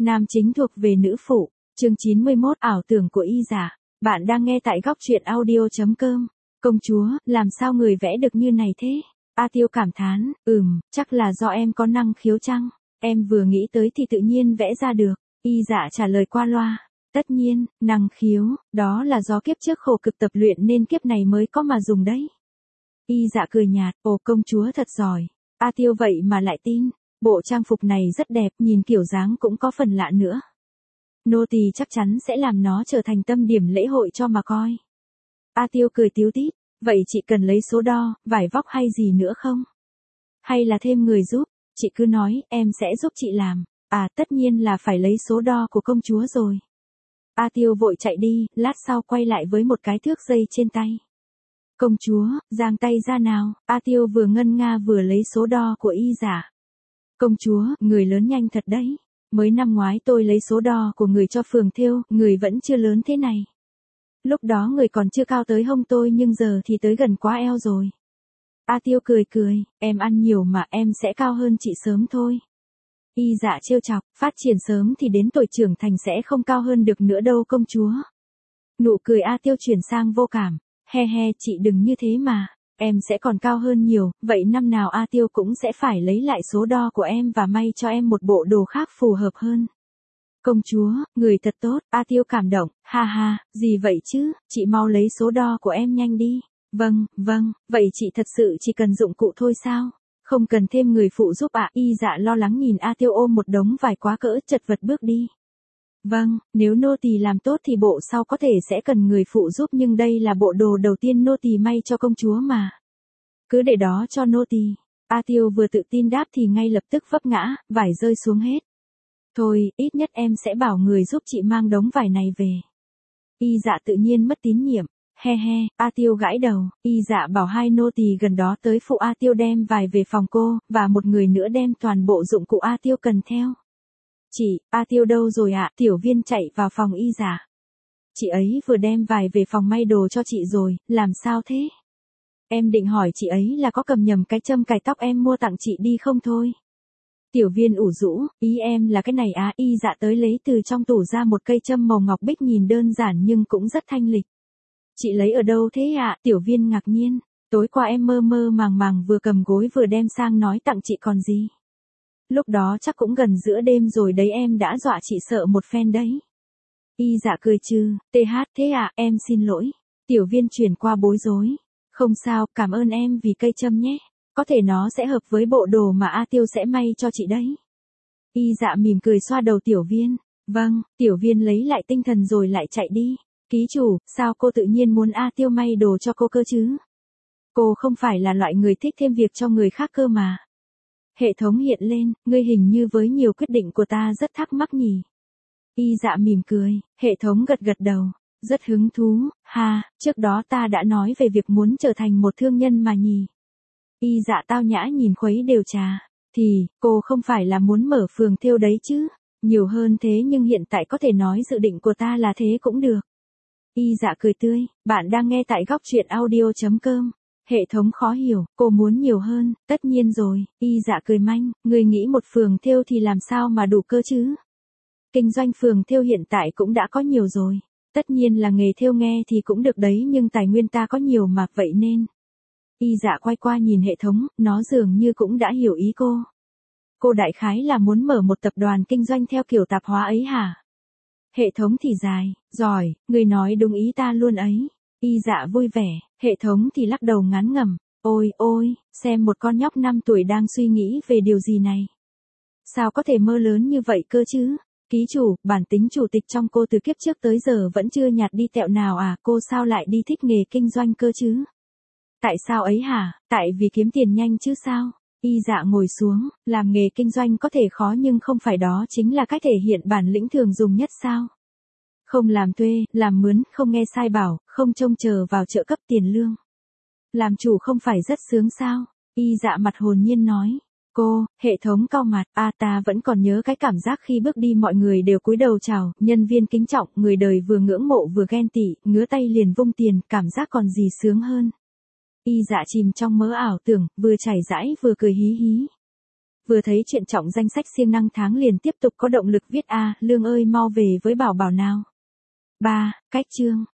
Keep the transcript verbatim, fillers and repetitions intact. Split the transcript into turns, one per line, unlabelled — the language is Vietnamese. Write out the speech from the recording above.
Nam chính thuộc về nữ phụ, chương chín mươi mốt ảo tưởng của y giả. Bạn đang nghe tại góc truyện audio chấm com. Công chúa, làm sao người vẽ được như này thế? A Tiêu cảm thán, ừm, chắc là do em có năng khiếu chăng? Em vừa nghĩ tới thì tự nhiên vẽ ra được. Y dạ trả lời qua loa. Tất nhiên, năng khiếu, đó là do kiếp trước khổ cực tập luyện nên kiếp này mới có mà dùng đấy. Y dạ cười nhạt, ồ công chúa thật giỏi. A Tiêu vậy mà lại tin. Bộ trang phục này rất đẹp, nhìn kiểu dáng cũng có phần lạ nữa. Nô tỳ chắc chắn sẽ làm nó trở thành tâm điểm lễ hội cho mà coi. A Tiêu cười tíu tít, vậy chị cần lấy số đo, vải vóc hay gì nữa không? Hay là thêm người giúp? Chị cứ nói, em sẽ giúp chị làm. À tất nhiên là phải lấy số đo của công chúa rồi. A Tiêu vội chạy đi, lát sau quay lại với một cái thước dây trên tay. Công chúa, giang tay ra nào. A Tiêu vừa ngân nga vừa lấy số đo của y giả. Công chúa, người lớn nhanh thật đấy. Mới năm ngoái tôi lấy số đo của người cho phường thêu, người vẫn chưa lớn thế này. Lúc đó người còn chưa cao tới hông tôi nhưng giờ thì tới gần quá eo rồi. A Tiêu cười cười, em ăn nhiều mà em sẽ cao hơn chị sớm thôi. Y dạ trêu chọc, phát triển sớm thì đến tuổi trưởng thành sẽ không cao hơn được nữa đâu công chúa. Nụ cười A Tiêu chuyển sang vô cảm, he he chị đừng như thế mà. Em sẽ còn cao hơn nhiều, vậy năm nào A Tiêu cũng sẽ phải lấy lại số đo của em và may cho em một bộ đồ khác phù hợp hơn. Công chúa, người thật tốt, A Tiêu cảm động, ha ha, gì vậy chứ, chị mau lấy số đo của em nhanh đi. Vâng, vâng, vậy chị thật sự chỉ cần dụng cụ thôi sao? Không cần thêm người phụ giúp ạ, à? Y dạ lo lắng nhìn A Tiêu ôm một đống vải quá cỡ chật vật bước đi. Vâng, nếu nô tỳ làm tốt thì bộ sau có thể sẽ cần người phụ giúp nhưng đây là bộ đồ đầu tiên nô tỳ may cho công chúa mà. Cứ để đó cho nô tỳ. A Tiêu vừa tự tin đáp thì ngay lập tức vấp ngã, vải rơi xuống hết. Thôi, ít nhất em sẽ bảo người giúp chị mang đống vải này về. Y dạ tự nhiên mất tín nhiệm. He he, A Tiêu gãi đầu, y dạ bảo hai nô tỳ gần đó tới phụ A Tiêu đem vải về phòng cô, và một người nữa đem toàn bộ dụng cụ A Tiêu cần theo. Chị, A Tiêu đâu rồi ạ? À? Tiểu Viên chạy vào phòng y giả. Chị ấy vừa đem vải về phòng may đồ cho chị rồi, làm sao thế? Em định hỏi chị ấy là có cầm nhầm cái châm cài tóc em mua tặng chị đi không thôi. Tiểu Viên ủ rũ, ý em là cái này á. Y dạ tới lấy từ trong tủ ra một cây châm màu ngọc bích nhìn đơn giản nhưng cũng rất thanh lịch. Chị lấy ở đâu thế ạ? À? Tiểu Viên ngạc nhiên, tối qua em mơ mơ màng màng vừa cầm gối vừa đem sang nói tặng chị còn gì. Lúc đó chắc cũng gần giữa đêm rồi đấy em đã dọa chị sợ một phen đấy. Y dạ cười trừ, tê hát thế à, em xin lỗi. Tiểu Viên chuyển qua bối rối. Không sao, cảm ơn em vì cây châm nhé. Có thể nó sẽ hợp với bộ đồ mà A Tiêu sẽ may cho chị đấy. Y dạ mỉm cười xoa đầu Tiểu Viên. Vâng, Tiểu Viên lấy lại tinh thần rồi lại chạy đi. Ký chủ, sao cô tự nhiên muốn A Tiêu may đồ cho cô cơ chứ? Cô không phải là loại người thích thêm việc cho người khác cơ mà. Hệ thống hiện lên, ngươi hình như với nhiều quyết định của ta rất thắc mắc nhỉ. Y dạ mỉm cười, hệ thống gật gật đầu, rất hứng thú, ha, trước đó ta đã nói về việc muốn trở thành một thương nhân mà nhỉ. Y dạ tao nhã nhìn khuấy đều trà, thì, cô không phải là muốn mở phường thêu đấy chứ, nhiều hơn thế nhưng hiện tại có thể nói dự định của ta là thế cũng được. Y dạ cười tươi, bạn đang nghe tại góc truyện audio chấm com. Hệ thống khó hiểu, cô muốn nhiều hơn, tất nhiên rồi, y dạ cười manh, người nghĩ một phường thêu thì làm sao mà đủ cơ chứ? Kinh doanh phường thêu hiện tại cũng đã có nhiều rồi, tất nhiên là nghề thêu nghe thì cũng được đấy nhưng tài nguyên ta có nhiều mà vậy nên. Y dạ quay qua nhìn hệ thống, nó dường như cũng đã hiểu ý cô. Cô đại khái là muốn mở một tập đoàn kinh doanh theo kiểu tạp hóa ấy hả? Hệ thống thì dài, giỏi, người nói đúng ý ta luôn ấy. Y dạ vui vẻ, hệ thống thì lắc đầu ngán ngẩm, ôi ôi, xem một con nhóc năm tuổi đang suy nghĩ về điều gì này. Sao có thể mơ lớn như vậy cơ chứ? Ký chủ, bản tính chủ tịch trong cô từ kiếp trước tới giờ vẫn chưa nhạt đi tẹo nào à, cô sao lại đi thích nghề kinh doanh cơ chứ? Tại sao ấy hả? Tại vì kiếm tiền nhanh chứ sao? Y dạ ngồi xuống, làm nghề kinh doanh có thể khó nhưng không phải đó chính là cách thể hiện bản lĩnh thường dùng nhất sao? Không làm thuê, làm mướn, không nghe sai bảo, không trông chờ vào trợ cấp tiền lương. Làm chủ không phải rất sướng sao? Y dạ mặt hồn nhiên nói. Cô, hệ thống cau mặt, a à, ta vẫn còn nhớ cái cảm giác khi bước đi mọi người đều cúi đầu chào, nhân viên kính trọng, người đời vừa ngưỡng mộ vừa ghen tị, ngứa tay liền vung tiền, cảm giác còn gì sướng hơn. Y dạ chìm trong mớ ảo tưởng, vừa chảy rãi vừa cười hí hí. Vừa thấy chuyện trọng danh sách siêng năng tháng liền tiếp tục có động lực viết a, Lương ơi mau về với Bảo Bảo nào. ba. Cách chương.